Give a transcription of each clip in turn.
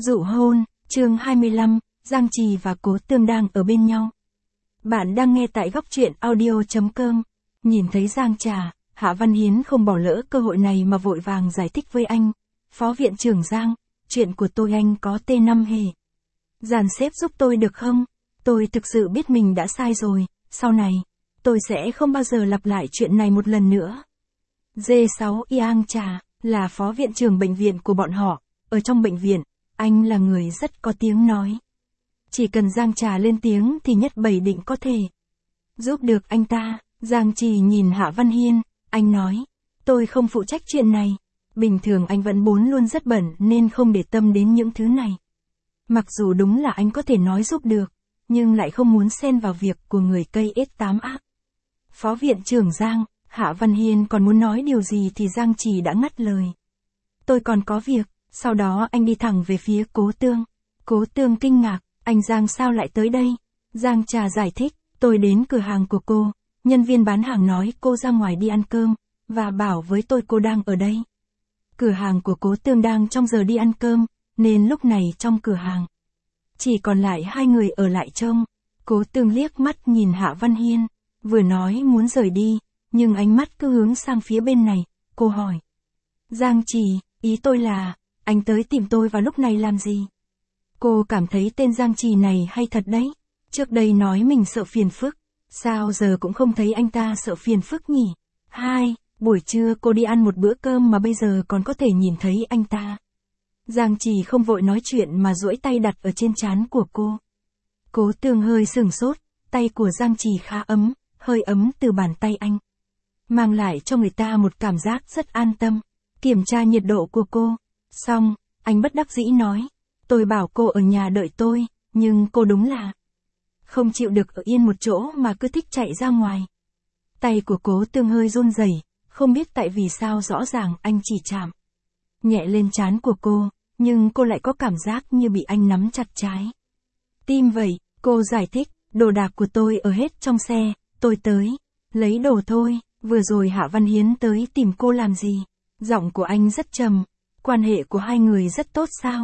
Dụ hôn, chương 25, Giang Trì và Cố Tương đang ở bên nhau. Bạn đang nghe tại góc truyện audio.com. Nhìn thấy Giang Trà, Hạ Văn Hiến không bỏ lỡ cơ hội này mà vội vàng giải thích với anh. Phó viện trưởng Giang, chuyện của tôi anh có T5 hề. Dàn xếp giúp tôi được không? Tôi thực sự biết mình đã sai rồi, sau này, tôi sẽ không bao giờ lặp lại chuyện này một lần nữa. D6 Yang Trà, là phó viện trưởng bệnh viện của bọn họ, ở trong bệnh viện, anh là người rất có tiếng nói. Chỉ cần Giang Trà lên tiếng thì nhất bảy định có thể giúp được anh ta. Giang Trì nhìn Hạ Văn Hiên, anh nói, tôi không phụ trách chuyện này. Bình thường anh vẫn luôn rất bận nên không để tâm đến những thứ này. Mặc dù đúng là anh có thể nói giúp được, nhưng lại không muốn xen vào việc của người cây S8 ác. Phó viện trưởng Giang, Hạ Văn Hiên còn muốn nói điều gì thì Giang Trì đã ngắt lời. Tôi còn có việc. Sau đó anh đi thẳng về phía Cố Tương. Cố Tương kinh ngạc, anh Giang sao lại tới đây? Giang Trà giải thích, tôi đến cửa hàng của cô, nhân viên bán hàng nói cô ra ngoài đi ăn cơm, và bảo với tôi cô đang ở đây. Cửa hàng của Cố Tương đang trong giờ đi ăn cơm, nên lúc này trong cửa hàng chỉ còn lại hai người ở lại trông. Cố Tương liếc mắt nhìn Hạ Văn Hiên, vừa nói muốn rời đi, nhưng ánh mắt cứ hướng sang phía bên này, cô hỏi. Giang Trì, ý tôi là, anh tới tìm tôi vào lúc này làm gì? Cô cảm thấy tên Giang Trì này hay thật đấy. Trước đây nói mình sợ phiền phức, sao giờ cũng không thấy anh ta sợ phiền phức nhỉ? Buổi trưa cô đi ăn một bữa cơm mà bây giờ còn có thể nhìn thấy anh ta. Giang Trì không vội nói chuyện mà duỗi tay đặt ở trên trán của cô. Cố Tương hơi sửng sốt, tay của Giang Trì khá ấm, hơi ấm từ bàn tay anh, mang lại cho người ta một cảm giác rất an tâm. Kiểm tra nhiệt độ của cô. Xong, anh bất đắc dĩ nói, tôi bảo cô ở nhà đợi tôi, nhưng cô đúng là không chịu được ở yên một chỗ mà cứ thích chạy ra ngoài. Tay của Cố Tương hơi run rẩy, không biết tại vì sao rõ ràng anh chỉ chạm nhẹ lên trán của cô, nhưng cô lại có cảm giác như bị anh nắm chặt trái tim vậy. Cô giải thích, đồ đạc của tôi ở hết trong xe, tôi tới lấy đồ thôi. Vừa rồi Hạ Văn Hiến tới tìm cô làm gì? Giọng của anh rất trầm. Quan hệ của hai người rất tốt sao?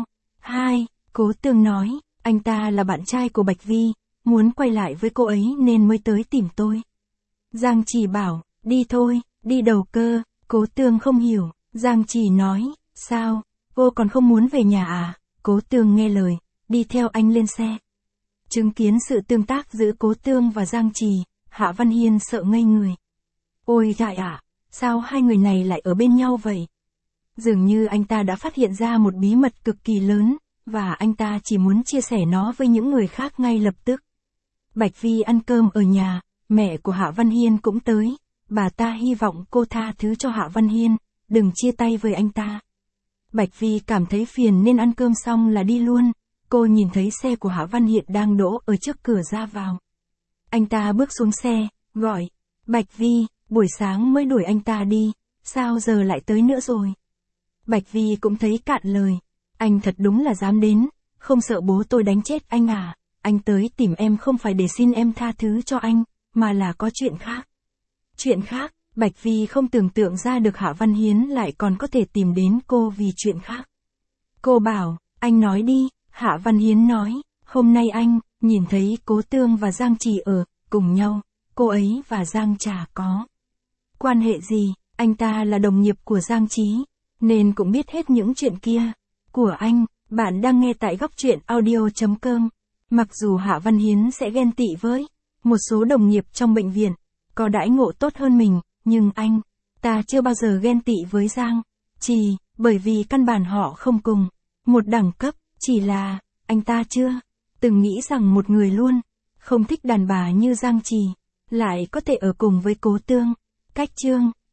Cố Tương nói, anh ta là bạn trai của Bạch Vi, muốn quay lại với cô ấy nên mới tới tìm tôi. Giang Trì bảo, đi thôi, đi đầu cơ. Cố Tương không hiểu. Giang Trì nói, sao, cô còn không muốn về nhà à? Cố Tương nghe lời, đi theo anh lên xe. Chứng kiến sự tương tác giữa Cố Tương và Giang Trì, Hạ Văn Hiên sợ ngây người. Ôi dại ạ, sao hai người này lại ở bên nhau vậy? Dường như anh ta đã phát hiện ra một bí mật cực kỳ lớn, và anh ta chỉ muốn chia sẻ nó với những người khác ngay lập tức. Bạch Vi ăn cơm ở nhà, mẹ của Hạ Văn Hiên cũng tới. Bà ta hy vọng cô tha thứ cho Hạ Văn Hiên, đừng chia tay với anh ta. Bạch Vi cảm thấy phiền nên ăn cơm xong là đi luôn. Cô nhìn thấy xe của Hạ Văn Hiên đang đỗ ở trước cửa ra vào. Anh ta bước xuống xe, gọi, Bạch Vi, buổi sáng mới đuổi anh ta đi, sao giờ lại tới nữa rồi? Bạch Vi cũng thấy cạn lời, anh thật đúng là dám đến, không sợ bố tôi đánh chết anh à? Anh tới tìm em không phải để xin em tha thứ cho anh, mà là có chuyện khác. Chuyện khác? Bạch Vi không tưởng tượng ra được Hạ Văn Hiến lại còn có thể tìm đến cô vì chuyện khác. Cô bảo, anh nói đi. Hạ Văn Hiến nói, hôm nay anh nhìn thấy Cố Tương và Giang Trì ở cùng nhau, cô ấy và Giang Trà có quan hệ gì? Anh ta là đồng nghiệp của Giang Trí, nên cũng biết hết những chuyện kia của anh. Bạn đang nghe tại góc truyện audio.com. Mặc dù Hạ Văn Hiến sẽ ghen tị với một số đồng nghiệp trong bệnh viện, có đãi ngộ tốt hơn mình, nhưng anh ta chưa bao giờ ghen tị với Giang Trì, bởi vì căn bản họ không cùng một đẳng cấp. Chỉ là, anh ta chưa từng nghĩ rằng một người luôn không thích đàn bà như Giang Trì lại có thể ở cùng với Cố Tương. Cách chương